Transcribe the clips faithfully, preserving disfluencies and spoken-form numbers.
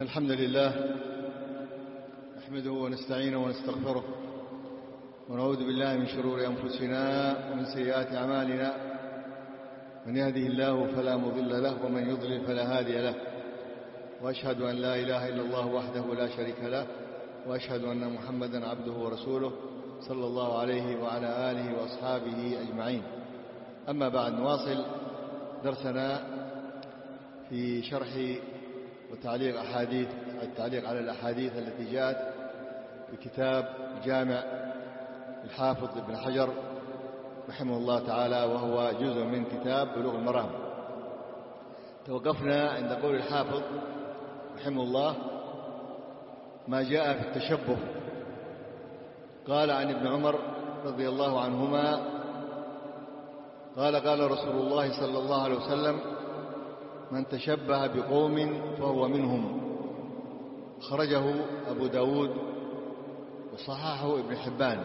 الحمد لله نحمده ونستعينه ونستغفره ونعوذ بالله من شرور أنفسنا ومن سيئات أعمالنا. من يهده الله فلا مضل له ومن يضلل فلا هادي له، وأشهد أن لا إله إلا الله وحده لا شريك له، وأشهد أن محمدا عبده ورسوله صلى الله عليه وعلى آله وأصحابه أجمعين. أما بعد، نواصل درسنا في شرح وتعليق أحاديث التعليق على الأحاديث التي جاءت في كتاب جامع الحافظ ابن حجر رحمه الله تعالى، وهو جزء من كتاب بلوغ المرام. توقفنا عند قول الحافظ رحمه الله: ما جاء في التشبه. قال عن ابن عمر رضي الله عنهما قال: قال رسول الله صلى الله عليه وسلم: من تشبه بقوم فهو منهم. خرجه أبو داود وصححه ابن حبان.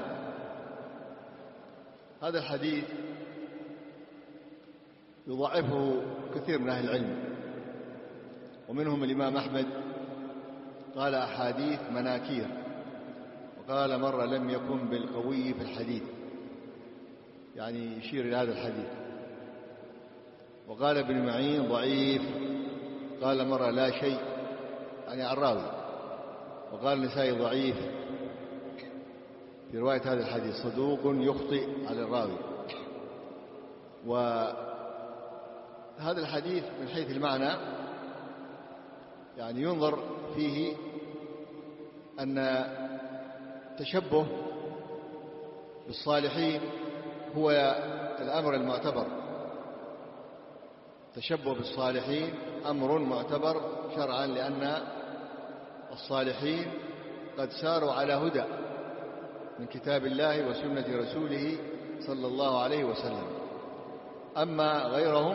هذا الحديث يضعفه كثير من أهل العلم، ومنهم الإمام أحمد قال: أحاديث مناكير، وقال مرة لم يكن بالقوي في الحديث، يعني يشير إلى هذا الحديث. وقال ابن معين ضعيف، قال مرة لا شيء، يعني الراوي. وقال النسائي ضعيف في رواية هذا الحديث، صدوق يخطئ على الراوي. وهذا الحديث من حيث المعنى يعني ينظر فيه أن التشبه بالصالحين هو الأمر المعتبر. التشبه بالصالحين أمر معتبر شرعا، لأن الصالحين قد ساروا على هدى من كتاب الله وسنة رسوله صلى الله عليه وسلم. أما غيرهم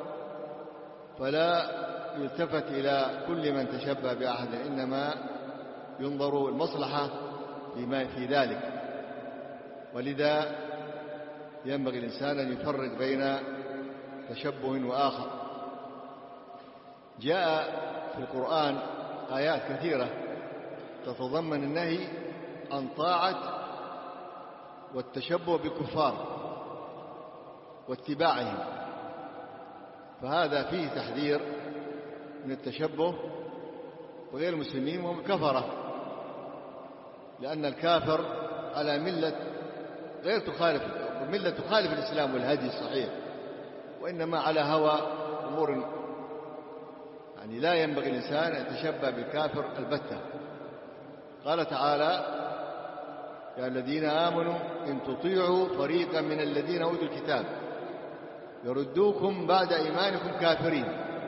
فلا يلتفت إلى كل من تشبه بأحد، إنما ينظر المصلحة فيما في ذلك. ولذا ينبغي الإنسان أن يفرق بين تشبه وآخر. جاء في القرآن آيات كثيرة تتضمن النهي عن طاعة والتشبه بالكفار واتباعهم، فهذا فيه تحذير من التشبه بغير المسلمين وهم كفرة، لأن الكافر على ملة غير تخالف ملة تخالف الإسلام والهدي الصحيح، وإنما على هوى أمور، يعني لا ينبغي الإنسان أن يتشبه بالكافر البتة. قال تعالى: يا الذين آمنوا إن تطيعوا فريقا من الذين أوتوا الكتاب يردوكم بعد إيمانكم كافرين.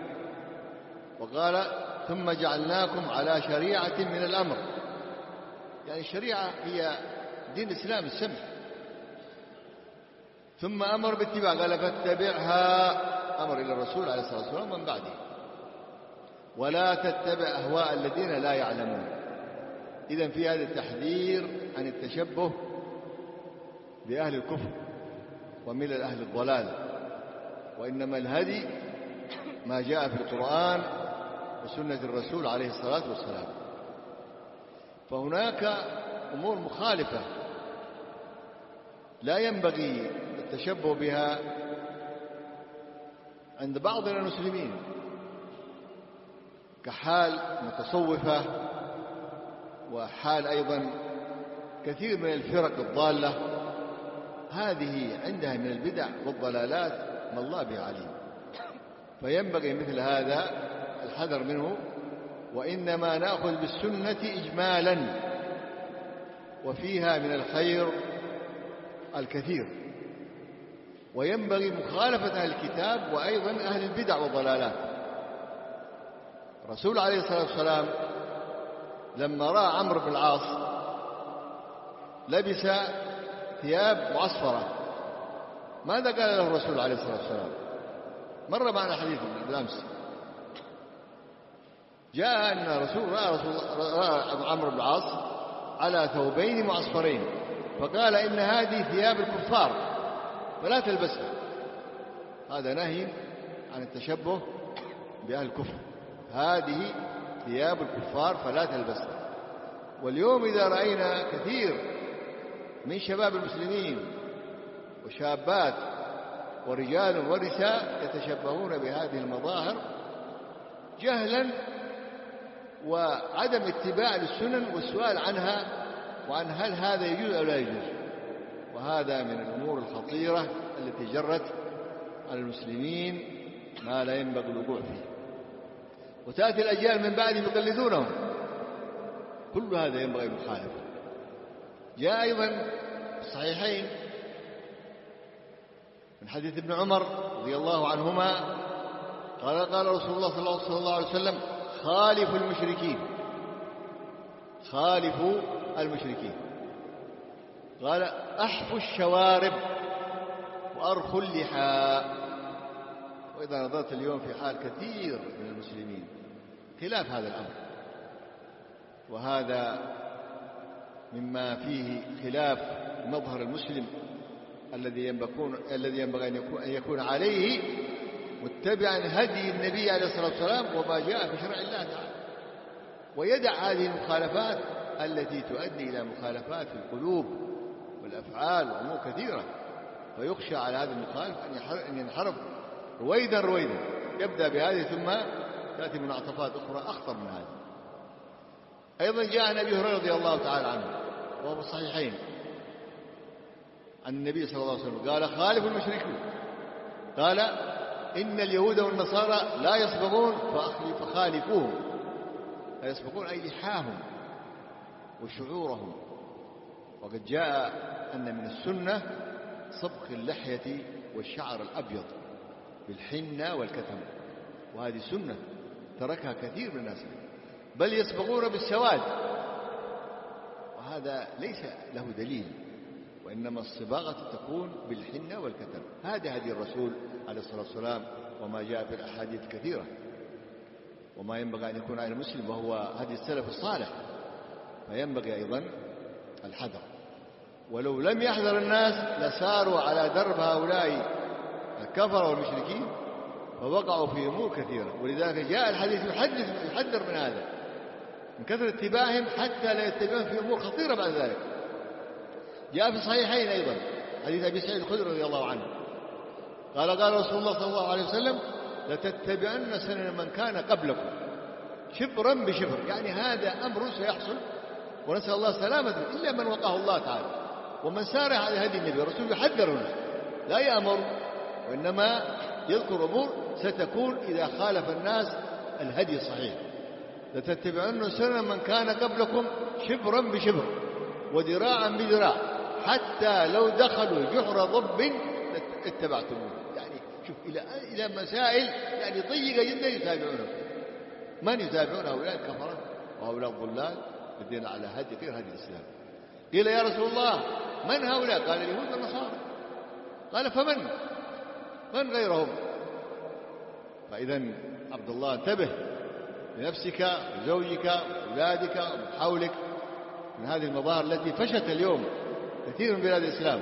وقال: ثم جعلناكم على شريعة من الأمر. يعني الشريعة هي دين الإسلام السمح. ثم أمر باتباع، قال: فاتبعها، أمر إلى الرسول عليه الصلاة والسلام من بعده، ولا تتبع أهواء الذين لا يعلمون. إذن في هذا التحذير عن التشبه بأهل الكفر وملل أهل الضلال، وإنما الهدي ما جاء في القرآن وسنة الرسول عليه الصلاة والسلام. فهناك أمور مخالفة لا ينبغي التشبه بها عند بعض المسلمين، كحال متصوفة، وحال أيضا كثير من الفرق الضالة. هذه عندها من البدع والضلالات ما الله به عليم، فينبغي مثل هذا الحذر منه. وإنما نأخذ بالسنة إجمالا، وفيها من الخير الكثير، وينبغي مخالفة أهل الكتاب وأيضا أهل البدع والضلالات. الرسول عليه الصلاة والسلام لما رأى عمرو بن العاص لبس ثياب معصفرة، ماذا قال له الرسول عليه الصلاة والسلام؟ مر معنا حديث بالأمس، جاء أن الرسول رأى, رسول رأى عمرو بن العاص على ثوبين معصفرين، فقال: إن هذه ثياب الكفار فلا تلبسها. هذا نهي عن التشبه بأهل الكفر. هذه ثياب الكفار فلا تلبسها. واليوم إذا رأينا كثير من شباب المسلمين وشابات ورجال ونساء يتشبهون بهذه المظاهر جهلا وعدم اتباع للسنن والسؤال عنها وعن هل هذا يجوز أو لا يجوز، وهذا من الأمور الخطيرة التي جرت على المسلمين ما لا ينبغي الوقوع فيه. وتأتي الأجيال من بعدهم يقلدونهم، كل هذا ينبغي المخالفة. جاء أيضا في الصحيحين من حديث ابن عمر رضي الله عنهما قال قال رسول الله صلى الله عليه وسلم: خالفوا المشركين خالفوا المشركين قال: أحفوا الشوارب وأرخوا اللحى. وإذا نظرت اليوم في حال كثير من المسلمين خلاف هذا الأمر، وهذا مما فيه خلاف مظهر المسلم الذي ينبغي الذي ينبغي أن يكون عليه متبعا هدي النبي عليه الصلاة والسلام وما جاء في شرع الله تعالى، ويدع هذه المخالفات التي تؤدي إلى مخالفات في القلوب والأفعال وأمور كثيرة. فيخشى على هذا المخالف أن ينحرف رويدا رويدا، يبدأ بهذه ثم تأتي منعطفات أخرى أخطر من هذه. أيضا جاء عن أبي هريرة رضي الله تعالى عنه وهو في الصحيحين عن النبي صلى الله عليه وسلم قال: خالفوا المشركين. قال: إن اليهود والنصارى لا يصبغون فخالفوهم. لا يصبغون أي لحاهم وشعورهم. وقد جاء أن من السنة صبغ اللحية والشعر الأبيض بالحنة والكتم، وهذه سنة تركها كثير من الناس، بل يصبغون بالسواد، وهذا ليس له دليل، وإنما الصباغة تكون بالحنة والكتم. هذا هدي الرسول عليه الصلاة والسلام وما جاء في الأحاديث كثيرة، وما ينبغي أن يكون على المسلم وهو هدي السلف الصالح، فينبغي أيضا الحذر. ولو لم يحذر الناس لساروا على درب هؤلاء الكفر والمشركين فوقعوا في أمور كثيرة. ولذلك جاء الحديث يحدث يحذر من هذا، من كثرة اتباعهم حتى لا يتبعون في أمور خطيرة بعد ذلك. جاء في الصحيحين أيضا حديث أبي سعيد الخدري رضي الله عنه قال: قال رسول الله صلى الله عليه وسلم: لتتبعن سنن من كان قبلكم شبرا بشبر. يعني هذا أمر سيحصل، ونسأل الله سلامة، إلا من وقاه الله تعالى. ومن سار على هدي النبي الرسول يحذرنا، لا يأمر، وإنما يذكر أمور ستكون إذا خالف الناس الهدي الصحيح. لتتبعن سنن من كان قبلكم شبرا بشبر وذراعا بذراع حتى لو دخلوا جحر ضب اتبعتموه. يعني شوف إلى إلى مسائل يعني ضيقة جدا يتابعونه. من يتابعون؟ هؤلاء الكفرة وهؤلاء الضلال الذين على هدي غير هدي الإسلام. قيل: يا رسول الله من هؤلاء؟ قال: اليهود والنصارى. قال: فمن من غيرهم؟ فإذا عبد الله انتبه لنفسك وزوجك وأولادك ومن حولك من هذه المظاهر التي فشت اليوم كثير من بلاد الإسلام.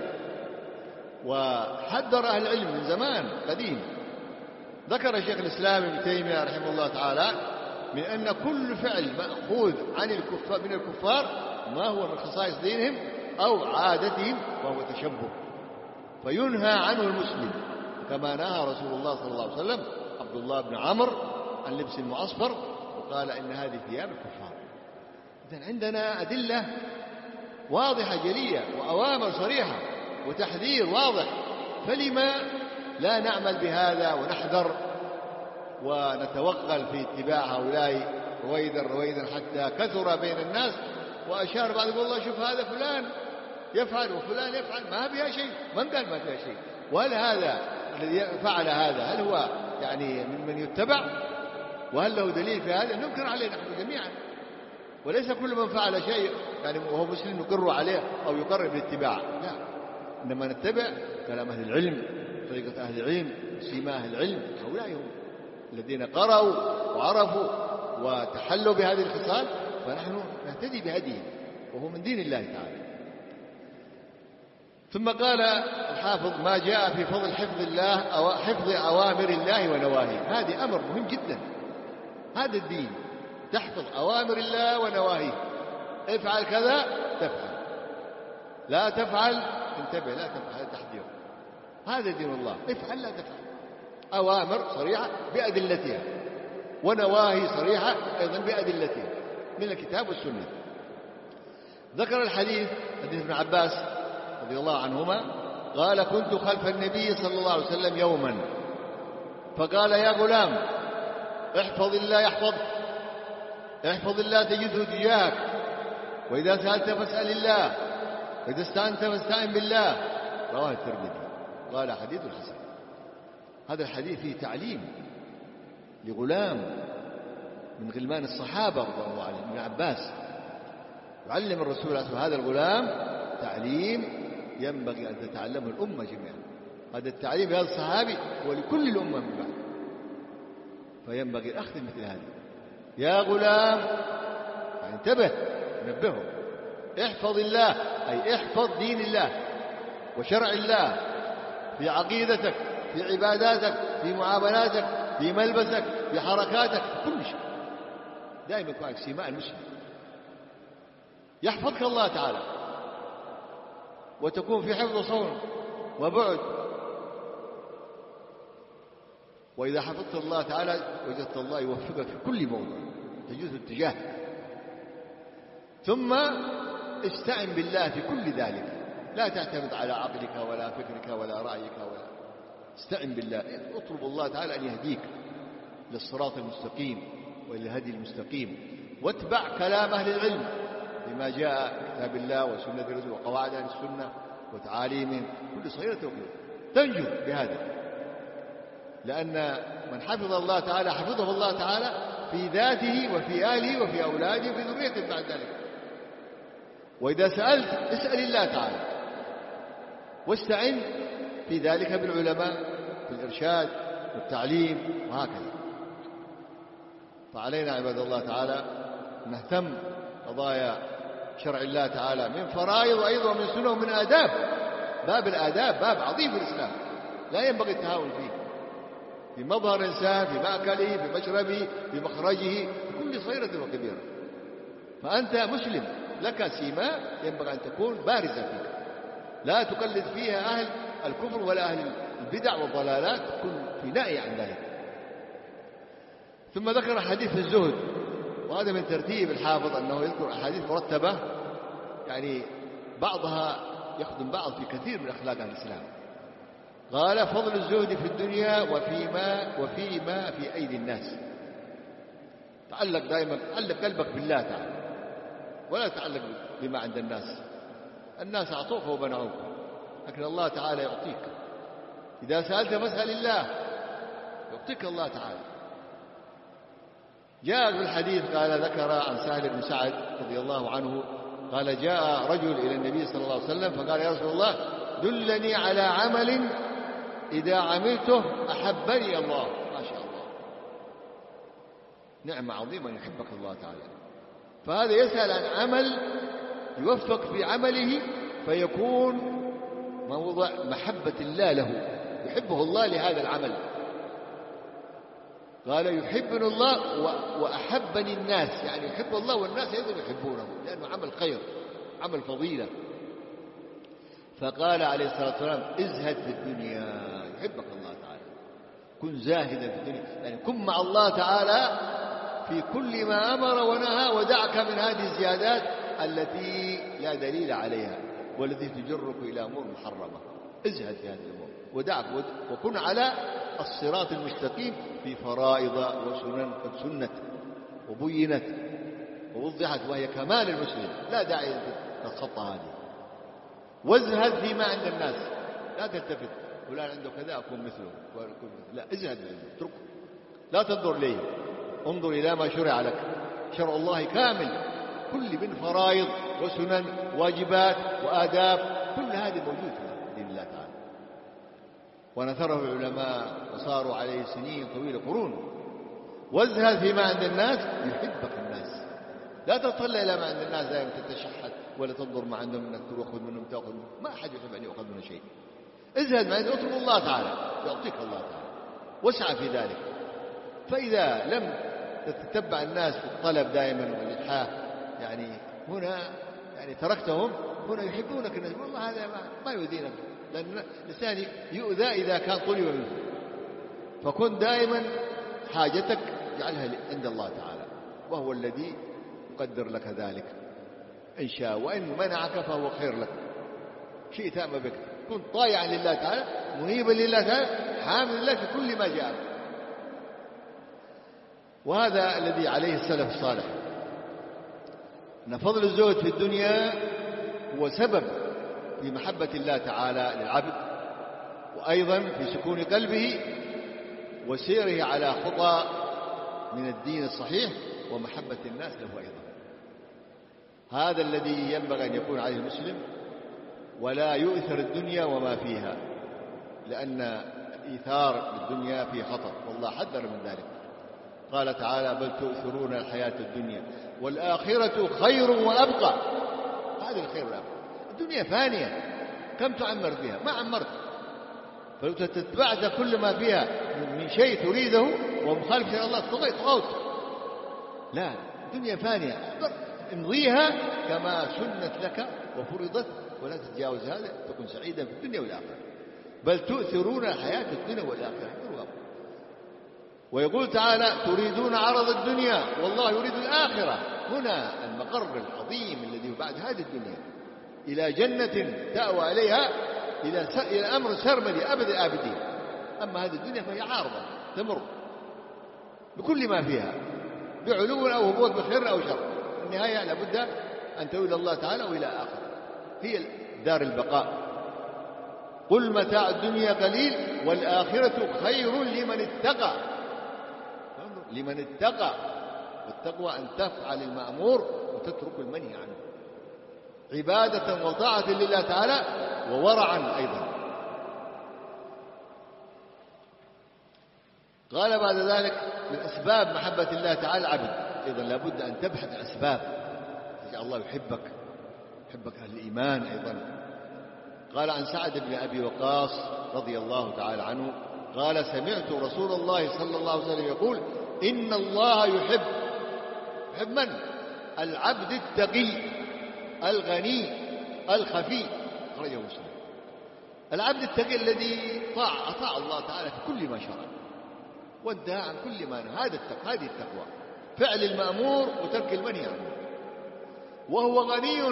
وحذر أهل العلم من زمان قديم. ذكر شيخ الإسلام ابن تيمية رحمه الله تعالى من أن كل فعل مأخوذ عن الكفار من الكفار ما هو من خصائص دينهم أو عادتهم فهو تشبه، فينهى عنه المسلم، كما نهى رسول الله صلى الله عليه وسلم عبد الله بن عمرو عن لبس المعصفر وقال إن هذه ثياب الكفار. إذن عندنا أدلة واضحة جلية وأوامر صريحة وتحذير واضح، فلما لا نعمل بهذا ونحذر ونتوغل في اتباع هؤلاء رويدا رويدا حتى كثر بين الناس؟ وأشار بعض يقول: الله شوف هذا فلان يفعل وفلان يفعل ما فيها شيء. من قال ما فيها شيء؟ وهل هذا الذي فعل هذا هل هو يعني من يتبع؟ وهل له دليل في هذا؟ ننكر عليه نحن جميعا، وليس كل من فعل شيء يعني وهو مسلم نقر عليه أو يقرر بالاتباع، لا، إنما نتبع كلام أهل العلم، طريقة أهل العلم، سيما أهل العلم. هؤلاء هم الذين قرأوا وعرفوا وتحلوا بهذه الخصال، فنحن نهتدي بهديه وهو من دين الله تعالى. ثم قال الحافظ: ما جاء في فضل حفظ الله أو حفظ أوامر الله ونواهيه. هذه أمر مهم جدا، هذا الدين تحفظ أوامر الله ونواهيه. افعل كذا تفعل، لا تفعل انتبه، لا تفعل تحذير. هذا دين الله، افعل لا تفعل. أوامر صريحة بأدلتها، ونواهي صريحة أيضا بأدلتها من الكتاب والسنة. ذكر الحديث حديث ابن عباس رضي الله عنهما قال: كنت خلف النبي صلى الله عليه وسلم يوما فقال: يا غلام احفظ الله يحفظك، احفظ الله تجده تجاهك، وإذا سألت فاسأل الله، وإذا استعنت فاستعن بالله. رواه الترمذي. قال: حديث حسن. هذا الحديث فيه تعليم لغلام من غلمان الصحابة رضي الله عنهم، ابن عباس، يعلم الرسول صلى الله عليه وسلم هذا الغلام تعليم ينبغي أن تتعلمه الأمة جميعا. هذا التعليم لهذا الصحابي ولكل الأمة من بعد، فينبغي الأخذ مثل هذا. يا غلام، يعني انتبه، نبهه، احفظ الله، أي احفظ دين الله وشرع الله في عقيدتك، في عباداتك، في معاملاتك، في ملبسك، في حركاتك، في كل شيء. دائما يكون سيماء المسلم، يحفظك الله تعالى، وتكون في حفظ صون وبعد. وإذا حفظت الله تعالى وجدت الله يوفقك في كل موضوع تجوز الاتجاه. ثم استعن بالله في كل ذلك، لا تعتمد على عقلك ولا فكرك ولا رأيك، ولا استعن بالله، اطلب الله تعالى أن يهديك للصراط المستقيم وإلى الهدي المستقيم، واتبع كلام أهل العلم بما جاء في كتاب الله وسنة الرسول وقواعد أهل السنة وتعاليمهم، كل صغيرة وكبيرة تنجو بهذا. لأن من حفظ الله تعالى حفظه الله تعالى في ذاته وفي أهله وفي أولاده وفي ذريته بعد ذلك. وإذا سألت اسأل الله تعالى، واستعن في ذلك بالعلماء في الإرشاد والتعليم وهكذا. فعلينا عباد الله تعالى نهتم قضايا شرع الله تعالى من فرائض أيضا ومن سنة ومن آداب. باب الآداب باب عظيم في الإسلام، لا ينبغي التهاون فيه، في مظهر الإنسان، في مأكله، في مشربه، في مخرجه، في كل صغيرة وكبيرة. فأنت مسلم، لك سيماء ينبغي أن تكون بارزة فيك، لا تقلد فيها أهل الكفر ولا أهل البدع والضلالات، كن في نائي عن ذلك. ثم ذكر حديث الزهد، وهذا من ترتيب الحافظ أنه يذكر أحاديث مرتبة، يعني بعضها يخدم بعض في كثير من أخلاق الإسلام. قال: فضل الزهد في الدنيا وفيما وفيما في أيدي الناس. تعلق دائما، تعلق قلبك بالله تعالى، ولا تعلق بما عند الناس. الناس أعطوك وبنعوك، لكن الله تعالى يعطيك. إذا سألت فاسأل الله، يعطيك الله تعالى. جاء في الحديث قال ذكر عن سهل بن سعد رضي الله عنه قال: جاء رجل إلى النبي صلى الله عليه وسلم فقال: يا رسول الله دلني على عمل إذا عملته أحبني الله. ما شاء الله، نعمة عظيمة يحبك الله تعالى. فهذا يسأل عن عمل يوفق في عمله فيكون موضع محبة الله له، يحبه الله لهذا العمل. قال: يحبني الله وأحبني الناس، يعني يحب الله والناس أيضا يحبونه، لأنه عمل خير، عمل فضيلة. فقال عليه الصلاة والسلام: ازهد في الدنيا يحبك الله تعالى، كن زاهدا في الدنيا، يعني كن مع الله تعالى في كل ما أمر ونهى، ودعك من هذه الزيادات التي لا دليل عليها والتي تجرك إلى أمور محرمة. ازهد في هذه الأمور ودعك، وكن على الصراط المستقيم في فرائض وسنن قد سنت وبينت ووضحت، وهي كمال المسلم، لا داعي أن تتخطى هذه. وازهد فيما عند الناس، لا تلتفت فلان عنده كذا أكون مثله، لا، ازهد منه، اتركه، لا تنظر إليه، انظر إلى ما شرع لك. شرع الله كامل، كل من فرائض وسنن واجبات وآداب، كل هذه موجود في دين الله تعالى، ونثره العلماء وصاروا عليه سنين طويلة قرون. وازهد فيما عند الناس يحبك الناس، لا تطلع إلى ما عند الناس دائما تتشحت، ولا تنظر ما عندهم انك تأخذ منهم تأخذ منهم، ما أحد يحب أن يأخذ منه شيء. ازهد ما عند، اطلب الله تعالى يعطيك الله تعالى، واسعى في ذلك. فإذا لم تتبع الناس في الطلب دائما والإلحاح، يعني هنا يعني تركتهم، هنا يحبونك الناس، والله هذا ما, ما يؤذينا، لأن الإنسان يؤذى إذا كان طلب منه. فكن دائما حاجتك اجعلها عند الله تعالى، وهو الذي يقدر لك ذلك إن شاء، وإن منعك فهو خير لك، شئت أم بك. كن طائعا لله تعالى، منيبا لله تعالى، حامد لله في كل ما جاء. وهذا الذي عليه السلف الصالح، أن فضل الزهد في الدنيا هو سبب في محبة الله تعالى للعبد، وأيضا في سكون قلبه وسيره على خطى من الدين الصحيح ومحبة الناس له أيضا. هذا الذي ينبغي أن يكون عليه المسلم، ولا يؤثر الدنيا وما فيها، لأن الإيثار بالدنيا فيه خطر، والله حذر من ذلك. قال تعالى: بل تؤثرون الحياة الدنيا والآخرة خير وأبقى. هذا الخير والأبقى. الدنيا فانية، كم تعمر فيها؟ ما عمرت. فلو تتبعت كل ما فيها من شيء تريده ومخالف شرع الله طغيت. لا، الدنيا فانية، امضيها كما سنت لك وفرضت، ولا تتجاوز هذا، تكون سعيدا في الدنيا والآخرة. بل تؤثرون الحياة الدنيا والآخرة. ويقول تعالى: تريدون عرض الدنيا والله يريد الآخرة. هنا المقر العظيم الذي بعد هذه الدنيا، إلى جنة تأوى إليها إلى أمر سرمدي أبد الآبدين. أما هذه الدنيا فهي عارضة تمر بكل ما فيها، بعلو أو هبوط، بخير أو شر. النهاية لابد أن تؤول الله تعالى وإلى آخر، هي دار البقاء. قل متاع الدنيا قليل والآخرة خير لمن اتقى. لمن اتقى، والتقوى أن تفعل المأمور وتترك المنهي عنه، عبادة وطاعة لله تعالى وورعا أيضا. قال بعد ذلك: من أسباب محبة الله تعالى العبد، أيضا لابد أن تبحث أسباب يجعل الله يحبك، يحبك أهل الإيمان أيضا. قال عن سعد بن أبي وقاص رضي الله تعالى عنه قال: سمعت رسول الله صلى الله عليه وسلم يقول: إن الله يحب يحب من؟ العبد التقي الغني الخفي. أخرجه مسلم. العبد التقي الذي طاع أطاع الله تعالى في كل ما شرع وانتهى عن كل ما نهى. هذا التقوى، هذه التقوى، فعل المأمور وترك المنهي عنه. وهو غني،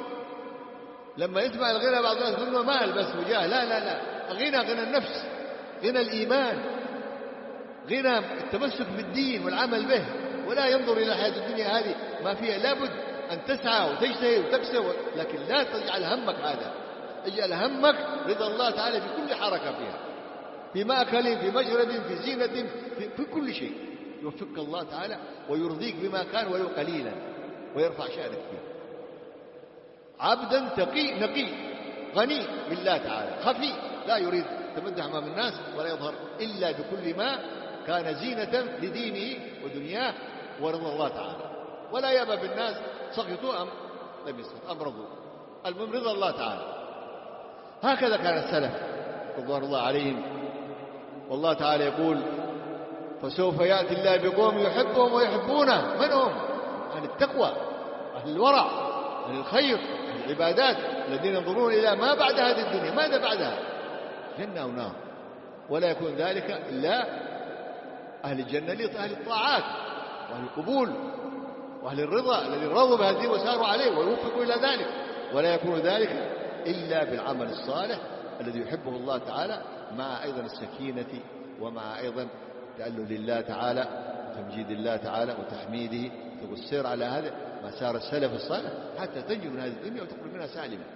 لما يسمع الغنى بعض الناس يقول مال بس وجاه، لا لا لا، غنى غنى النفس، غنى الإيمان، غنى التمسك بالدين والعمل به، ولا ينظر إلى الحياة الدنيا هذه ما فيها. لابد أن تسعى وتجتهد وتكسب، لكن لا تجعل همك هذا. اجعل همك رضا الله تعالى في كل حركة فيها، في مأكل، في مشرب، في زينة، في, في كل شيء. يوفقك الله تعالى ويرضيك بما كان ولو قليلا، ويرفع شأنك فيه. عبدا تقي نقي غني بالله تعالى، خفي، لا يريد تمدح أمام الناس ولا يظهر إلا بكل ما كان زينة لدينه ودنياه ورضا الله تعالى، ولا يأبى بالناس سخطوا أم لم يسخط أم رضوا، المهم رضا الله تعالى. هكذا كان السلف رضوان الله عليهم. والله تعالى يقول: فسوف يأتي الله بقوم يحبهم ويحبونه. من هم؟ أهل التقوى، أهل الورع، أهل الخير، أهل العبادات، الذين ينظرون إلى ما بعد هذه الدنيا. ماذا بعدها؟ جنة ونار. ولا يكون ذلك إلا أهل الجنة لأهل الطاعات وأهل القبول وأهل الرضا الذين رضوا بهذه وساروا عليه ويوفقوا إلى ذلك. ولا يكون ذلك إلا بالعمل الصالح الذي يحبه الله تعالى، مع أيضا السكينة، ومع أيضا تأله لله تعالى وتمجيد الله تعالى وتحميده. تقول السير على هذا ما سار السلف الصالح حتى تنجو من هذه الدنيا وتخرج منها سالما.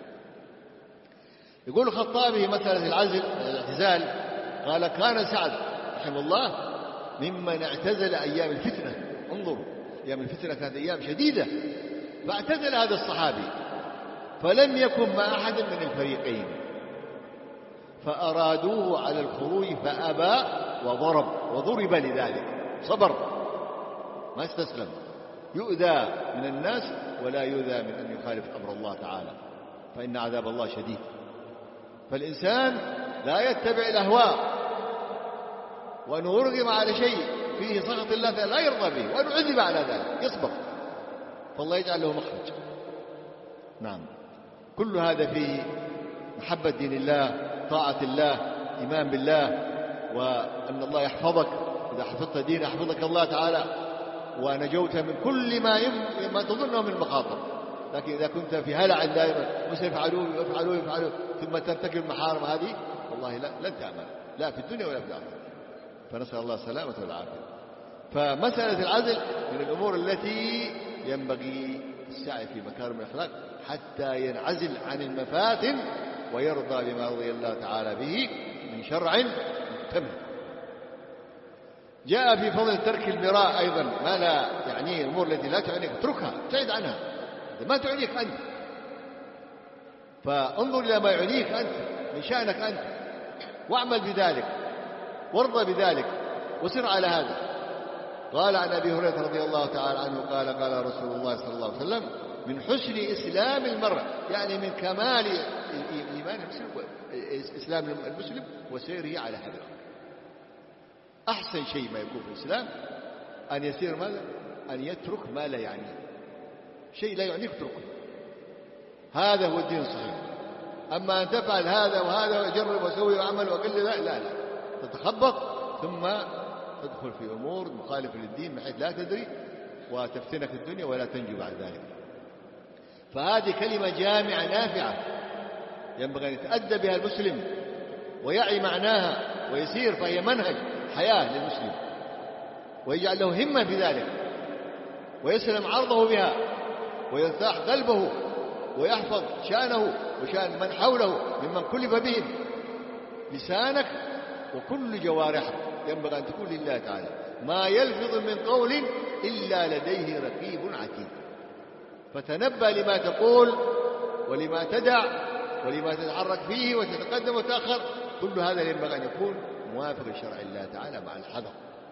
يقول الخطابي مسألة العزل الاعتزال، قال: كان سعد رحمه الله ممن اعتزل أيام الفتنة. انظروا، أيام الفتنة كانت أيام شديدة، فاعتزل هذا الصحابي، فلم يكن مع أحد من الفريقين، فأرادوه على الخروج فأبى وضرب وضرب لذلك، صبر ما استسلم، يؤذى من الناس ولا يؤذى من أن يخالف أمر الله تعالى، فإن عذاب الله شديد. فالإنسان لا يتبع الأهواء، وأن يرغم على شيء فيه سخط الله لا يرضى به وأنه عذب على ذلك يصبر، فالله يجعل له مخرج. نعم، كل هذا فيه محبة دين الله، طاعة الله، إيمان بالله، وأن الله يحفظك، إذا حفظت دين يحفظك الله تعالى ونجوت من كل ما يم... ما تظنه من المخاطر. لكن إذا كنت في هلع دائما وسيفعلوا ويفعلوا ويفعلوا ثم ترتكب المحارم هذه والله لا لن تأمن لا في الدنيا ولا في الآخرة، فنسأل الله السلامة والعافية. فمسألة العزل من الأمور التي ينبغي السعي في مكارم الأخلاق حتى ينعزل عن المفاتن ويرضى بما رضي الله تعالى به من شرع محتمل. جاء في فضل ترك المراء أيضا ما لا يعني الأمور التي لا تعنيك اتركها، ابتعد عنها، ما تعنيك أنت، فانظر إلى ما يعنيك أنت من شأنك أنت واعمل بذلك وارضى بذلك وسر على هذا. قال عن أبي هريرة رضي الله تعالى عنه قال قال رسول الله صلى الله عليه وسلم من حسن إسلام المرء، يعني من كمال إيمان المسلم إسلام المسلم وسيره على هذا. أحسن شيء ما يكون في الإسلام أن يسير ماذا؟ أن يترك ما لا يعنيه، شيء لا يعنيك اتركه، هذا هو الدين الصحيح. أما أن تفعل هذا وهذا وجرب وسوي وعمل وقل لا لا لا تتخبط ثم تدخل في أمور مخالفة للدين بحيث لا تدري وتفتنك الدنيا ولا تنجو بعد ذلك. فهذه كلمة جامعة نافعة ينبغي أن يتأدب بها المسلم ويعي معناها ويسير، فهي منهج حياة للمسلم ويجعل له همة في ذلك ويسلم عرضه بها ويرتاح قلبه ويحفظ شأنه وشأن من حوله ممن كلف بهم. لسانك وكل جوارحك ينبغي أن تكون لله تعالى، ما يلفظ من قول إلا لديه رقيب عتيد. فتنبه لما تقول ولما تدع ولما تتحرك فيه وتتقدم وتأخر، كل هذا ينبغي أن يكون موافق لشرع الله تعالى مع الحذر.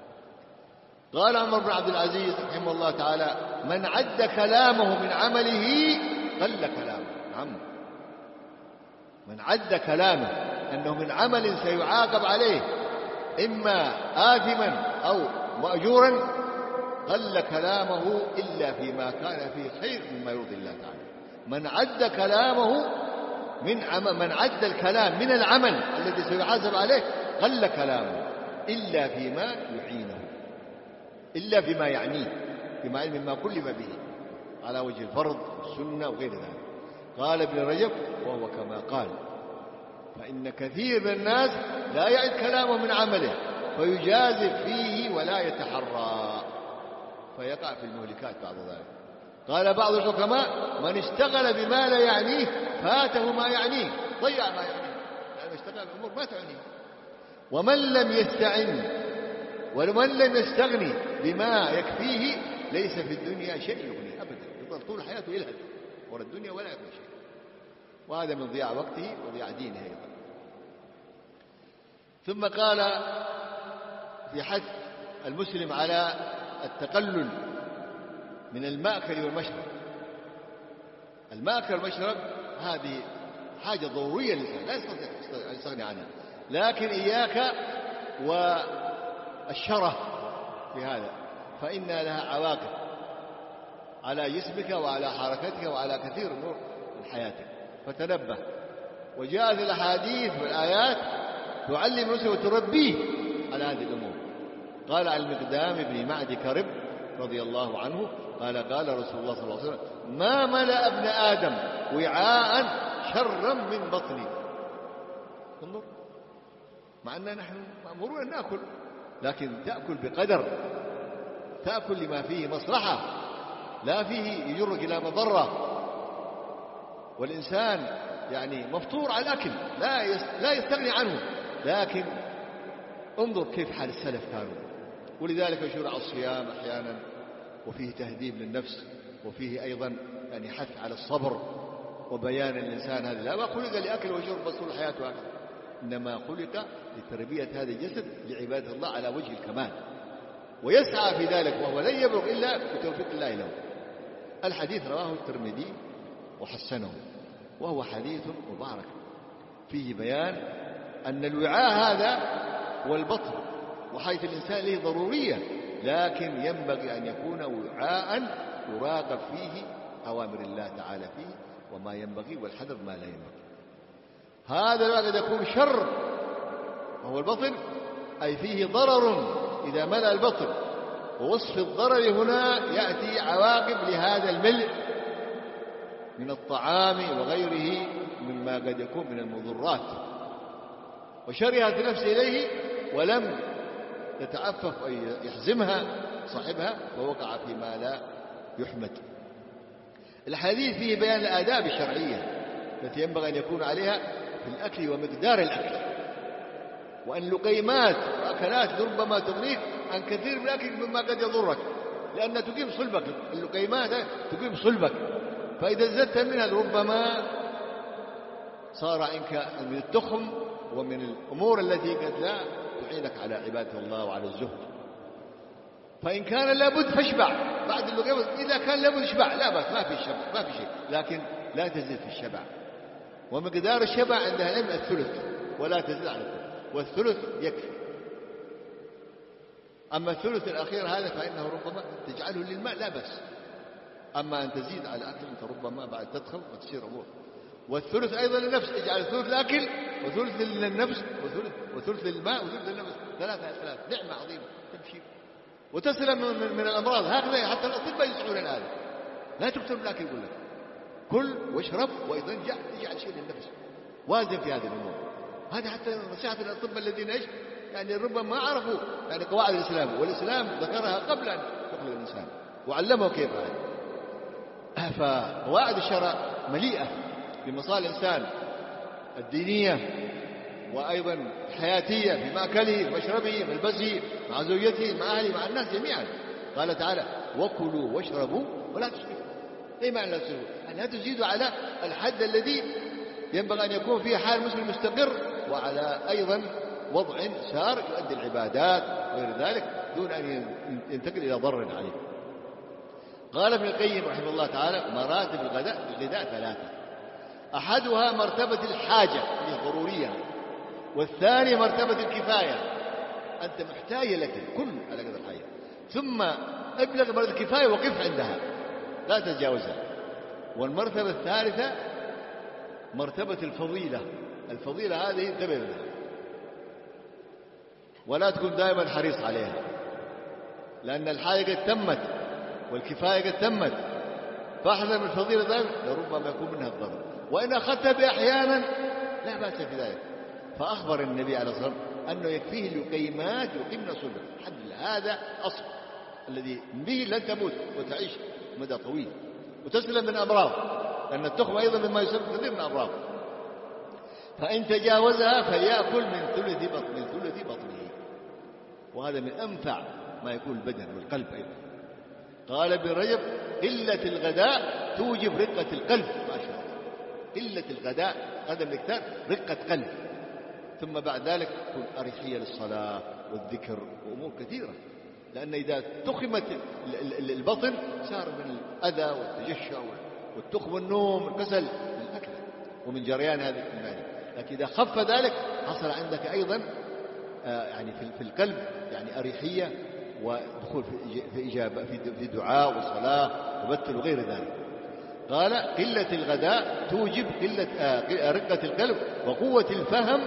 قال عمر بن عبد العزيز رحمه الله تعالى من عد كلامه من عمله قل كلامه. نعم، من عد كلامه أنه من عمل سيعاقب عليه إما آثما أو مأجورا قل كلامه إلا فيما كان فيه خير مما يرضي الله تعالى. من عد كلامه من عمل، من عد الكلام من العمل الذي سيحاسب عليه قل كلامه إلا فيما يعينه، إلا فيما يعنيه، فيما علم مما كلف به على وجه الفرض والسنة وغير ذلك. قال ابن رجب وهو كما قال فإن كثير من الناس لا يعد كلامه من عمله فيجازف فيه ولا يتحرى فيقع في المهلكات بعد ذلك. قال بعض الحكماء من اشتغل بما لا يعنيه فاته ما يعنيه، ضيع ما يعنيه لأنه اشتغل بأمور ما تعنيه. ومن لم يستعن ومن لم يستغني بما يكفيه ليس في الدنيا شيء يغنيه أبدا، يظل طول حياته يلهث ورا الدنيا ولا يغني شيء، وهذا من ضياع وقته وضياع دينه أيضا. ثم قال في حث المسلم على التقلل من المأكل والمشرب. المأكل والمشرب هذه حاجة ضرورية للإنسان لا يستطيع أن يستغني عنها، لكن إياك والشره في هذا فإن لها عواقب على جسمك وعلى حركتك وعلى كثير من حياتك، فتنبه. وجاءت الأحاديث والآيات تعلم نفسه وتربيه على هذه الأمور. قال عن المقدام بن معد كرب رضي الله عنه قال قال رسول الله صلى الله عليه وسلم ما ملأ ابن آدم وعاء شرا من بطني. انظر، مع أننا نحن مأمورون أن نأكل، لكن تأكل بقدر، تأكل لما فيه مصلحة لا فيه يجرك إلى مضرة. والإنسان يعني مفطور على الأكل لا لا يستغني عنه، لكن انظر كيف حال السلف كانوا. ولذلك شرع الصيام أحيانا وفيه تهذيب للنفس وفيه أيضا يعني حث على الصبر وبيان الإنسان هذا لا ما خلق لأكل وشرب بس طول حياته هكذا، إنما خلق لتربية هذا الجسد لعبادة الله على وجه الكمال، ويسعى في ذلك وهو لن يبلغ إلا بتوفيق الله له. الحديث رواه الترمذي وحسنه، وهو حديث مبارك فيه بيان أن الوعاء هذا هو البطن، وحيث الإنسان له ضرورية لكن ينبغي أن يكون وعاء يراقب فيه أوامر الله تعالى فيه وما ينبغي والحذر ما لا ينبغي. هذا قد يكون شر وهو البطن، أي فيه ضرر إذا ملأ البطن، ووصف الضرر هنا يأتي عواقب لهذا الملء من الطعام وغيره مما قد يكون من المضرات، وشرهت نفسه إليه ولم يتعفف أي يحزمها صاحبها ووقع فيما لا يحمد. الحديث فيه بيان الآداب الشرعية التي ينبغي أن يكون عليها في الأكل ومقدار الأكل، وأن اللقيمات وأكلات ربما تغنيك عن كثير من الأكل مما قد يضرك، لأنها تقيم صلبك. اللقيمات تقيم صلبك، فإذا زدت منها ربما صار عنك من التخم ومن الأمور التي قد لا تعينك على عبادة الله وعلى الزهد. فإن كان لابد فاشبع بعد اللقيمات، إذا كان لابد اشبع لا بأس، ما في شبع ما في شيء، لكن لا تزيد في الشبع. ومقدار الشبع عند العلم الثلث ولا تزيد عن الثلث، والثلث يكفي. أما الثلث الأخير هذا فإنه ربما تجعله للماء لا بأس، أما أن تزيد على أكل أنت ربما بعد تدخل وتصير أمور. والثلث أيضا للنفس، اجعل ثلث للأكل وثلث للنفس وثلث, وثلث للماء وثلث للنفس، ثلاثة ثلاث نعمة عظيمة تمشي وتسلم من, من الأمراض. هكذا حتى الأطباء يسعون هذا، لا تكتب الأكل يقول لك كل واشرب، وأيضا اجعل شيء للنفس، وازن في هذه الأمور. هذا حتى نصيحة الأطباء الذين ايش يعني ربما ما عرفوا يعني قواعد الإسلام، والإسلام ذكرها قبل أن يخلق الإنسان وعلمه كيف هذا. فقواعد الشرع مليئة بمصالح الإنسان الدينية وأيضا الحياتية في مأكله ومشربه ملبسه مع زوجته مع أهله مع الناس جميعا. قال تعالى وكلوا واشربوا ولا تسرفوا. أي معنى لا تسرفوا؟ أن لا تزيدوا على الحد الذي ينبغي أن يكون فيه حال مسلم مستقر، وعلى أيضا وضع سار يؤدي العبادات وغير ذلك دون أن ينتقل إلى ضرر عليه. قال ابن القيم رحمه الله تعالى مراتب الغداء الغداء ثلاثة: أحدها مرتبة الحاجة الضرورية، والثانية مرتبة الكفاية، أنت محتاج لك كل على قدر الحاجة، ثم ابلغ مرتبة الكفاية وقف عندها لا تتجاوزها، والمرتبة الثالثة مرتبة الفضيلة. الفضيلة هذه انتبه لها ولا تكون دائما حريص عليها، لأن الحاجة قد تمت والكفاية قد تمت، فاحذر من الفضيلة دائما لربما يكون منها الضرر، وإن أخذتها بأحيانا لا بأس في ذلك. فأخبر النبي عليه الصلاة والسلام أنه يكفيه اللقيمات يقيمن صلبا. الحمد لله هذا أصل الذي به لن تموت وتعيش مدى طويل وتسلم من أمراض، لأن التخم أيضا مما يسبب كثير من أمراض. فإن تجاوزها فليأكل من ثلث بطن من ثلث بطنه، وهذا من أنفع ما يكون البدن والقلب أيضا. قال ابن رجب قلة الغداء توجب رقة القلب. ما شاء الله، قلة الغداء هذا الاكثار رقة قلب، ثم بعد ذلك تكون أريحية للصلاة والذكر وأمور كثيرة، لأن إذا تخمت البطن صار من الأذى والتجشع والتخم والنوم والكسل من الأكل ومن جريان هذه المادة. لكن إذا خف ذلك حصل عندك أيضا يعني في القلب يعني أريحية ودخول في إجابة في دعاء وصلاة وبتل وغير ذلك. قال قلة الغداء توجب قلة رقة القلب وقوة الفهم،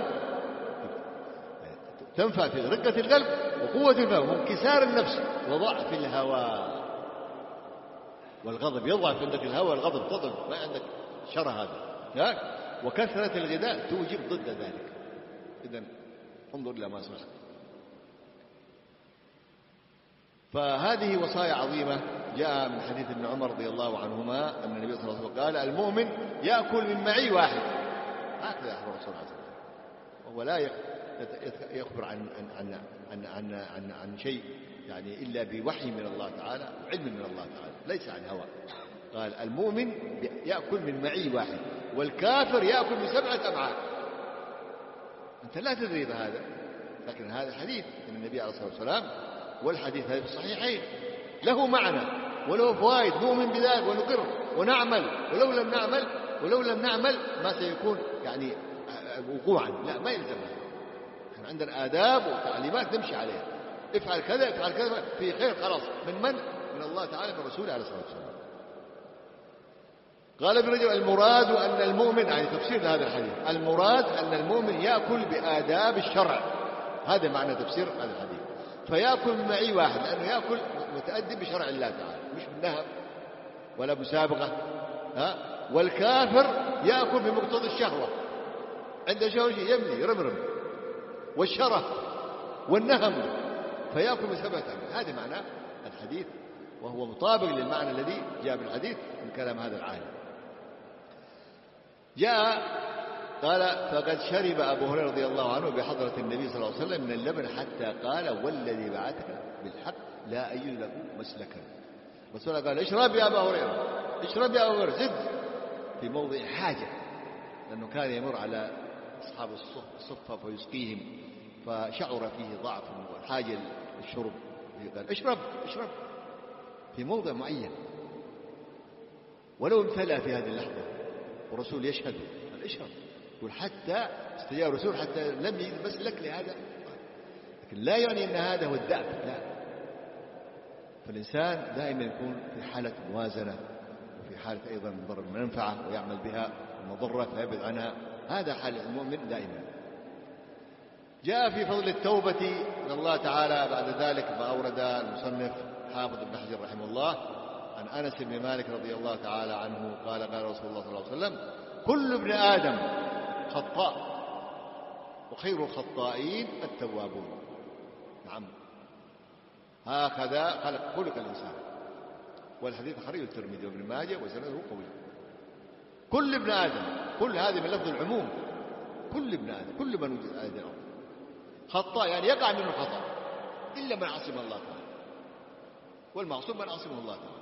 تنفع في رقة القلب وقوة الفهم وانكسار النفس وضعف الهوى والغضب. يضعف عندك الهوى والغضب تضعف، ما عندك شر هذا. وكثرة الغداء توجب ضد ذلك. إذن انظر إلى ما سمعت. فهذه وصايا عظيمة جاء من حديث ابن عمر رضي الله عنهما أن النبي صلى الله عليه وسلم قال المؤمن يأكل من معي واحد. هكذا أخبر الرسول عليه الصلاة والسلام، وهو لا يخبر عن عن عن عن عن, عن شيء يعني إلا بوحي من الله تعالى وعلم من الله تعالى، ليس عن هوى. قال المؤمن يأكل من معي واحد، والكافر يأكل من سبعة أمعاء. أنت لا تدري هذا، لكن هذا حديث من النبي عليه الصلاة والسلام، والحديث هذا في الصحيحين له معنى وله فوائد، نؤمن بذلك ونقر ونعمل، ولو لم نعمل ولو لم نعمل ما سيكون يعني وقوعا، لا ما يلزم. احنا عندنا آداب وتعليمات نمشي عليها، افعل كذا افعل كذا في خير، خلاص. من من؟ من الله تعالى، من رسوله عليه الصلاة والسلام. قال ابن رجب: المراد أن المؤمن، يعني تفسير هذا الحديث، المراد أن المؤمن يأكل بآداب الشرع. هذا معنى تفسير هذا الحديث. فيأكل من معي واحد، لأنه يأكل متأدب بشرع الله تعالى، مش بالنهب ولا مسابقة. ها؟ والكافر يأكل بمقتضى الشهوة، عنده شهوة يمني يرمرم، والشره والنهم، فيأكل بسبب. هذا معنى الحديث، وهو مطابق للمعنى الذي جاء بالحديث من كلام هذا العالم. جاء قال: فقد شرب أبو هريرة رضي الله عنه بحضرة النبي صلى الله عليه وسلم من اللبن حتى قال: والذي بعثك بالحق لا أجد له مسلكا. الرسول قال: اشرب يا أبا هريرة، اشرب يا أبا هريرة، زد، في موضع حاجة، لأنه كان يمر على أصحاب الصفة فيسقيهم، فشعر فيه ضعف وحاجة للشرب، قال: اشرب اشرب في موضع معين، ولو امتلأ في هذه اللحظة والرسول يشهد، قال: اشرب. يقول: حتى استجاب الرسول حتى لم يجد بس لك لهذا، لكن لا يعني أن هذا هو الدأب، لا. فالإنسان دائما يكون في حالة موازنة، وفي حالة أيضا ضرر المنفعة ويعمل بها المضرة فيبعد عنها. هذا حال المؤمن دائما. جاء في فضل التوبة من الله تعالى بعد ذلك ما أورد المصنف حافظ ابن حجر رحمه الله عن أنس بن مالك رضي الله تعالى عنه قال: قال رسول الله صلى الله عليه وسلم: كل ابن آدم خطاء وخير الخطائين التوابون. نعم، هكذا خلق خلق الإنسان. والحديث أخرجه الترمذي وابن ماجه وسنده قوي. كل ابن آدم، كل هذه من لفظ العموم، كل ابن آدم، كل من وجد على هذه الأرض خطاء، يعني يقع منه خطأ، إلا من عصم الله تعالى، والمعصوم من عصمه الله تعالى.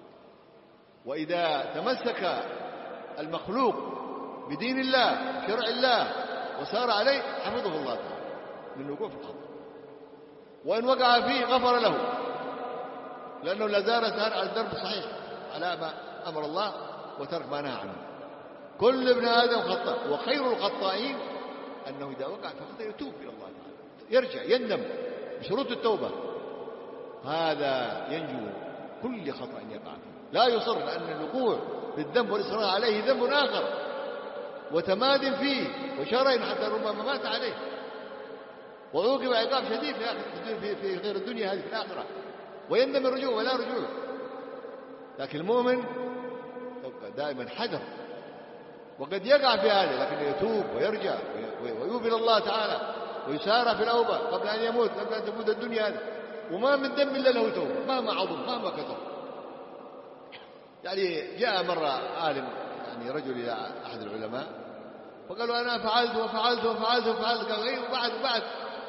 وإذا تمسك المخلوق بدين الله شرع الله وسار عليه حفظه الله تعالى من الوقوع في الخطأ، وإن وقع فيه غفر له، لأنه لا زال سار على الدرب الصحيح على ما أمر الله وترك ما نهى عنه. كل ابن آدم خطاء وخير الخطائين أنه إذا وقع في خطأ يتوب إلى الله تعالى، يرجع يندم بشروط التوبة، هذا ينجو كل خطأ يقع فيه. لا يصر، لأن الوقوع بالذنب والإصرار عليه ذنب آخر وتماد فيه وشر حتى ربما مات عليه وعوقب عقاب شديد في في غير الدنيا هذه في الآخرة، ويندم الرجوع ولا رجوع. لكن المؤمن دائما حذر، وقد يقع في هذا لكن يتوب ويرجع ويوب إلى الله تعالى ويسارع في الأوبة قبل أن يموت، قبل أن تموت الدنيا هذه. وما من ذنب إلا له توبة، مهما عظم مهما كثر. يعني جاء مرة عالم، يعني رجل إلى أحد العلماء فقالوا: أنا فعلت وفعلت وفعلت وفعلت. قال: إيه وبعد وبعد؟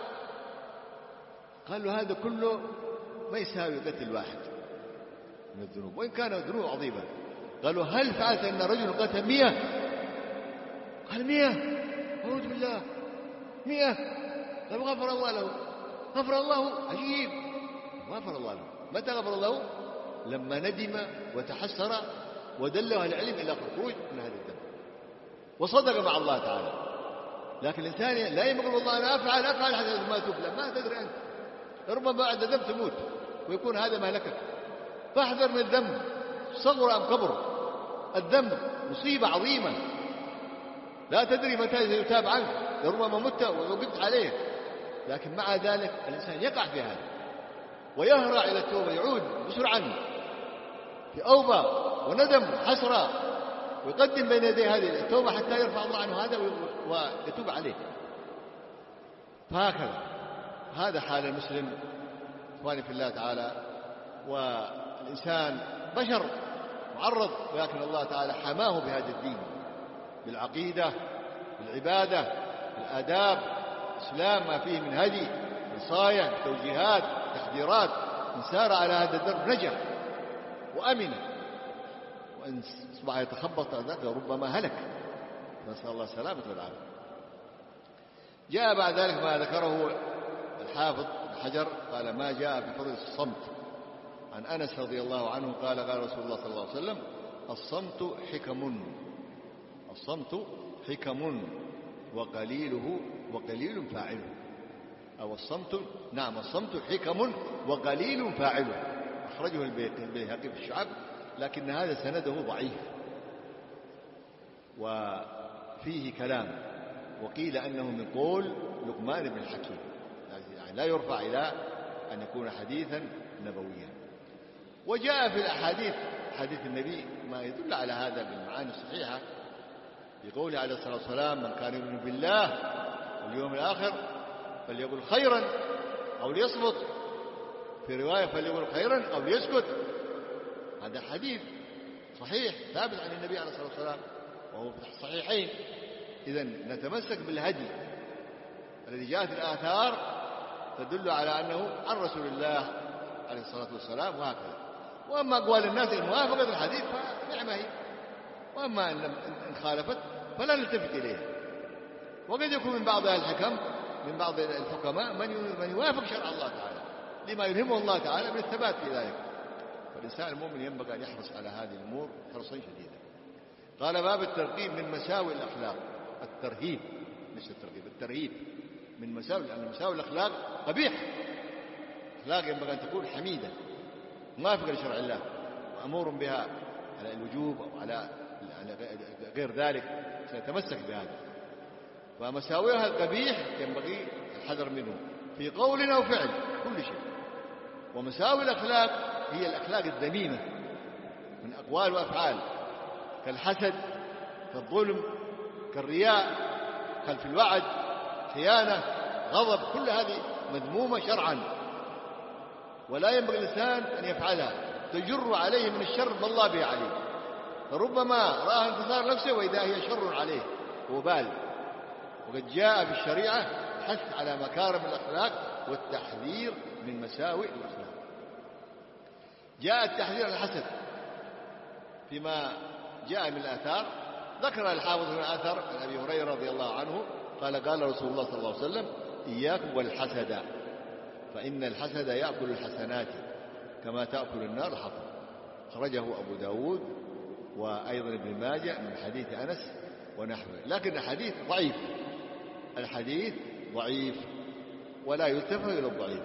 قال له: هذا كله ما يساوي قتل واحد من الذنوب، وإن كان ذنوب عظيمة. قالوا: هل فعلت أن رجل قتل مئة؟ قال: مئة؟ أعوذ بالله، مئة؟ قال: غفر الله له. غفر الله؟ عجيب، غفر الله له. متى غفر الله؟ لما ندم وتحسر ودله العلم إلى الخروج من هذا الذنب وصدق مع الله تعالى. لكن الإنسان لا يقول: والله أنا أفعل أفعل حتى ما تفلح، ما تدري أنت، ربما بعد ذنب تموت ويكون هذا مهلكك. فاحذر من الذنب، صغر أم كبر. الذنب مصيبة عظيمة، لا تدري متى يتاب عنك، ربما مت ووقفت عليه. لكن مع ذلك الإنسان يقع في هذا ويهرع إلى التوبة، يعود بسرعة في أوبة وندم حسرة، ويقدم بين يدي هذه التوبة حتى يرفع الله عنه هذا ويتوب عليه. فهكذا هذا حال المسلم إخواني في الله تعالى. والإنسان بشر معرض، ولكن الله تعالى حماه بهذا الدين، بالعقيدة، بالعبادة، بالآداب، الإسلام ما فيه من هدي، وصايا، توجيهات، تحذيرات. إن سار على هذا الدرب نجا وأمن، وإن أصبح يتخبط ذاك ربما هلك، نسأل الله السلامة والعافية. جاء بعد ذلك ما ذكره الحافظ بن حجر قال: ما جاء في فضل الصمت عن أنس رضي الله عنه قال: قال رسول الله صلى الله عليه وسلم: الصمت حكم، الصمت حكم وقليله وقليل فاعله. أو الصمت، نعم الصمت حكم وقليل فاعله، أخرجه البيهقي في الشعب، لكن هذا سنده ضعيف وفيه كلام، وقيل أنه من قول لقمان بن الحكيم، يعني لا يرفع إلى أن يكون حديثا نبويا. وجاء في الأحاديث حديث النبي ما يدل على هذا بالمعاني الصحيحة، بقوله عليه الصلاة والسلام: من كان يؤمن بالله واليوم الآخر فليقل خيرا أو ليصمت، في رواية فليقل خيرا أو ليسكت. هذا حديث صحيح ثابت عن النبي عليه الصلاة والسلام وهو في الصحيحين. إذن نتمسك بالهدي الذي جاءت الآثار تدل على أنه عن رسول الله عليه الصلاة والسلام، وهكذا. وأما أقوال الناس إن موافقت الحديث فنعمة هي، وأما إن خالفت فلا نلتفت إليها. وقد يكون من بعض الحكم من بعض الحكماء من يوافق شرع الله تعالى لما يلهمه الله تعالى من الثبات في ذلك، فالإنسان المؤمن ينبغي أن يحرص على هذه الأمور حرصا شديدا. قال: باب الترغيب من مساوئ الأخلاق. الترهيب مش الترغيب، الترهيب من مساوئ، لأن مساوئ الأخلاق قبيح. أخلاق ينبغي أن تكون حميدة موافقة لشرع الله وأمور بها على الوجوب أو على غير ذلك، سيتمسك بهذا. فمساوئها القبيح ينبغي الحذر منه في قول أو فعل، كل شيء. ومساوئ الأخلاق هي الأخلاق الذميمة من أقوال وأفعال، كالحسد، كالظلم، كالرياء، خلف الوعد، خيانة، غضب، كل هذه مذمومة شرعا، ولا ينبغي الإنسان أن يفعلها، تجر عليه من الشر ما الله به عليه، فربما رأى انتصار نفسه وإذا هي شر عليه وبال. وقد جاء في الشريعة حث على مكارم الأخلاق والتحذير من مساوئ الأخلاق. جاء التحذير عن الحسد فيما جاء من الآثار. ذكر الحافظ من الآثار عن أبي هريرة رضي الله عنه قال: قال رسول الله صلى الله عليه وسلم: إياكم والحسد فإن الحسد يأكل الحسنات كما تأكل النار الحطب. خرجه أبو داود وأيضا ابن ماجه من حديث أنس ونحوه، لكن الحديث ضعيف، الحديث ضعيف ولا يلتفت إلى الضعيف.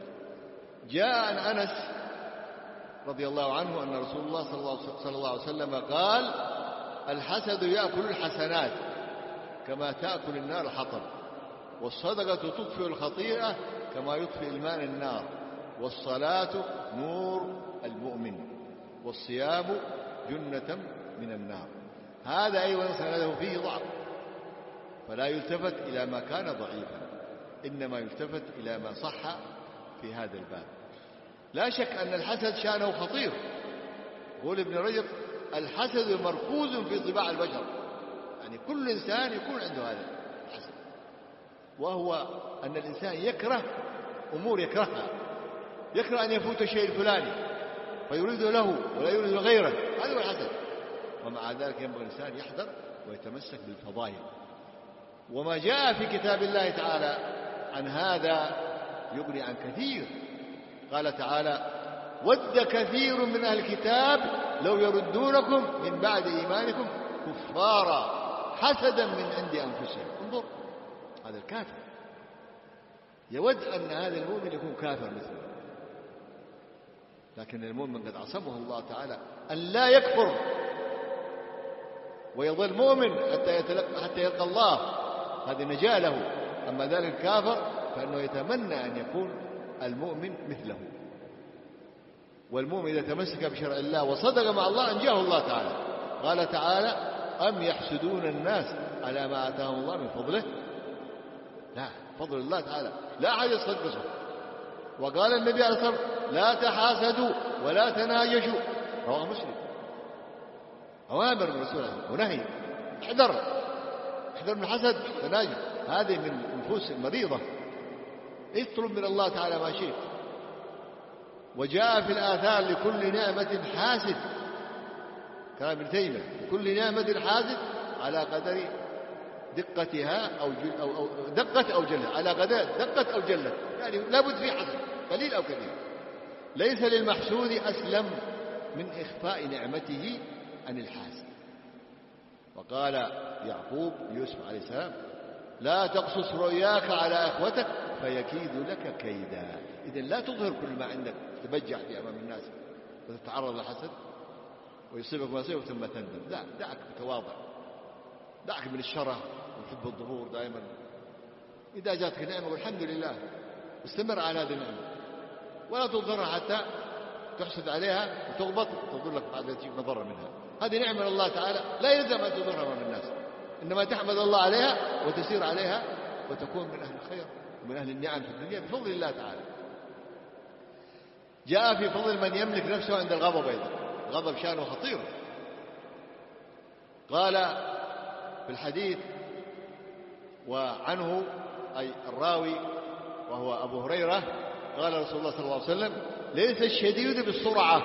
جاء عن أنس رضي الله عنه أن رسول الله صلى الله عليه وسلم قال: الحسد يأكل الحسنات كما تأكل النار الحطب، والصدقة تطفئ الخطيئة كما يطفئ الماء النار، والصلاة نور المؤمن، والصيام جنة من النار. هذا أيضا سنده فيه ضعف، فلا يلتفت إلى ما كان ضعيفا، إنما يلتفت إلى ما صح في هذا الباب. لا شك أن الحسد شأنه خطير. يقول ابن رجب: الحسد مركوز في طباع البشر، يعني كل إنسان يكون عنده هذا الحسد، وهو أن الإنسان يكره أمور يكرهها، يكره أن يفوت الشيء الفلاني فيريد له ولا يريد لغيره، هذا هو الحسد. ومع ذلك ينبغي الإنسان يحذر ويتمسك بالفضائل. وما جاء في كتاب الله تعالى عن هذا يغني عن كثير. قال تعالى: ود كثير من أهل الكتاب لو يردونكم من بعد إيمانكم كفارا حسدا من عند أنفسهم. انظر، هذا الكافر يود أن هذا المؤمن يكون كافر مثله، لكن المؤمن قد عصمه الله تعالى أن لا يكفر ويظل مؤمن حتى يتلقى حتى يلقى الله، هذه نجاة له. أما ذلك الكافر فإنه يتمنى أن يكون المؤمن مثله. والمؤمن إذا تمسك بشرع الله وصدق مع الله أنجاه الله تعالى. قال تعالى: أم يحسدون الناس على ما آتاهم الله من فضله؟ لا، فضل الله تعالى لا أحد يصدقه. وقال النبي عليه الصلاة والسلام: لا تحاسدوا ولا تناجشوا، رواه مسلم. أوامر من رسول الله ونهي، احذر احذر من الحسد والتناجش، هذه من النفوس المريضة. اطلب من الله تعالى ما شئت. وجاء في الآثار: لكل نعمة حاسد، كلام ابن تيمية، لكل نعمة حاسد على قدر دقتها أو, جل أو, أو دقت أو جلت، على قدر دقت أو جلت، يعني لابد في حسد قليل أو كثير. ليس للمحسود أسلم من إخفاء نعمته عن الحاسد. وقال يعقوب يوسف عليه السلام: لا تقصص رؤياك على أخوتك فيكيد لك كيدا. إذن لا تظهر كل ما عندك تبجع في أمام الناس وتتعرض للحسد ويصيبك ما يصيبك ثم تندم. لا، دعك بتواضع، دعك من الشره وحب الظهور دائما. إذا جاتك نعمة والحمد لله، استمر على هذه النعمة ولا تظهرها حتى تحسد عليها وتغبط وتظل لك بعد تجيب مضرة منها. هذه نعمة من الله تعالى لا يلزم أن تظهرها أمام الناس، إنما تحمد الله عليها وتسير عليها وتكون من أهل الخير ومن أهل النعم في الدنيا بفضل الله تعالى. جاء في فضل من يملك نفسه عند الغضب أيضا. الغضب شأنه خطير. قال في الحديث وعنه أي الراوي وهو أبو هريرة قال رسول الله صلى الله عليه وسلم: ليس الشديد بالسرعة،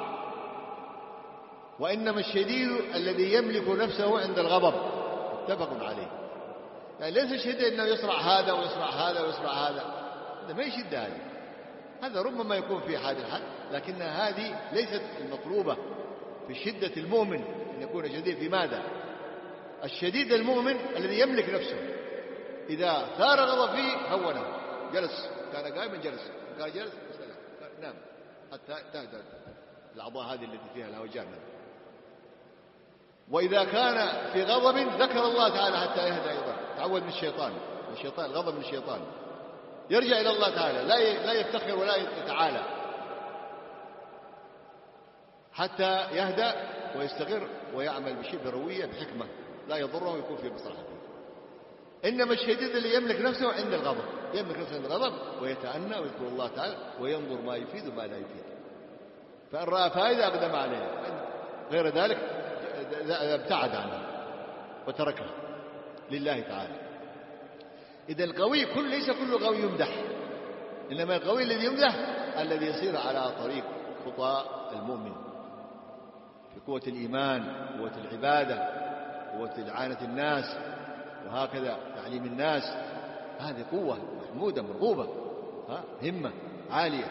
وإنما الشديد الذي يملك نفسه عند الغضب. متفق عليه. يعني ليس الشديد أنه يصرع هذا ويصرع هذا ويصرع هذا، هذا ما يشد هذه، هذا ربما يكون في حال الحد، لكن هذه ليست المطلوبة في شدة المؤمن أن يكون شديد. في ماذا؟ الشديد المؤمن الذي يملك نفسه، إذا ثار غضب فيه هونه، جلس، كان قائما جلس، كان جلس نام حتى تهدأ الأعضاء هذه التي فيها الهوجان. وإذا كان في غضب ذكر الله تعالى حتى يهدأ أيضا، تعود من الشيطان، الشيطان الغضب من الشيطان، يرجع إلى الله تعالى، لا لا يفتخر ولا يتعالى حتى يهدأ ويستقر ويعمل بشبه روية بحكمة لا يضره ويكون في مصلحته. إنما الشديد اللي يملك نفسه عند الغضب، يملك نفسه عند الغضب ويتأنى ويذكر الله تعالى وينظر ما يفيد وما لا يفيد، فإن رأى فائدة أقدم عليها، غير ذلك ابتعد عنه وتركه لله تعالى. إذا القوي كل ليس كل قوي يمدح، إنما القوي الذي يمدح الذي يسير على طريق خطى المؤمن في قوة الإيمان، قوة العبادة، قوة إعانة الناس، وهكذا تعليم الناس. هذه قوة محمودة مرغوبة، همة عالية.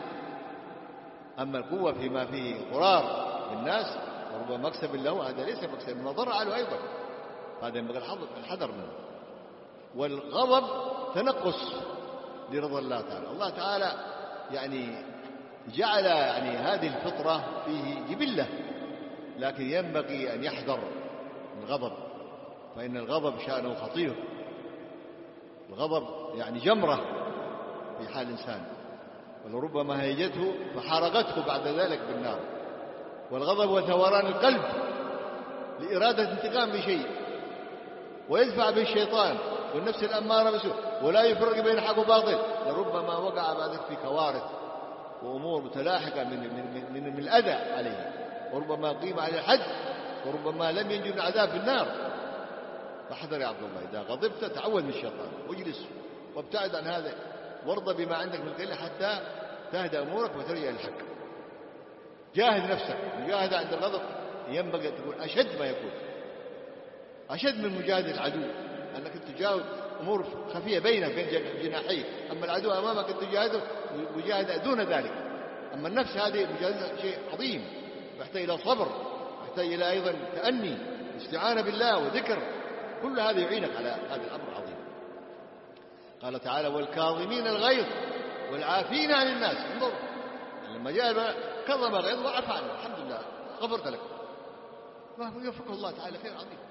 أما القوة فيما فيه إضرار بالناس وربما مكسب له، هذا ليس مكسب، مضر عليه أيضا، هذا ينبغي الحذر منه. والغضب تنقص لرضا الله تعالى. الله تعالى يعني جعل يعني هذه الفطرة فيه جبلة، لكن ينبغي أن يحذر من الغضب، فإن الغضب شأنه خطير. الغضب يعني جمرة في حال الإنسان، ولربما هيجته فحرقته بعد ذلك بالنار. والغضب هو ثوران القلب لإرادة انتقام بشيء، ويدفع به الشيطان والنفس الأمارة بسوء، ولا يفرق بين حق وباطل، لربما وقع بعد في كوارث وأمور متلاحقة من, من, من, من الأذى عليه، وربما قيم عليه الحد، وربما لم ينجو من عذاب في النار. فاحذر يا عبد الله، إذا غضبت تعوذ من الشيطان واجلس وابتعد عن هذا، وارضى بما عندك من القلة حتى تهدى أمورك وترجع الحق. جاهد نفسك، مجاهدة عند الغضب ينبغي أن تكون أشد ما يكون، أشد من مجاهدة العدو، أنك تجاهد أمور خفية بينه بين جناحيه، أما العدو أمامك تجاهده مجاهدة دون ذلك. أما النفس هذه مجاهدة شيء عظيم، يحتاج إلى صبر، يحتاج إلى أيضا تأني، استعانة بالله وذكر، كل هذا يعينك على هذا الأمر العظيم. قال تعالى: والكاظمين الغيظ والعافين عن الناس. انظر، لما جاء كظم الغيظ وعفى عنه، الحمد لله غفرت لك، يوفق الله تعالى خير عظيم.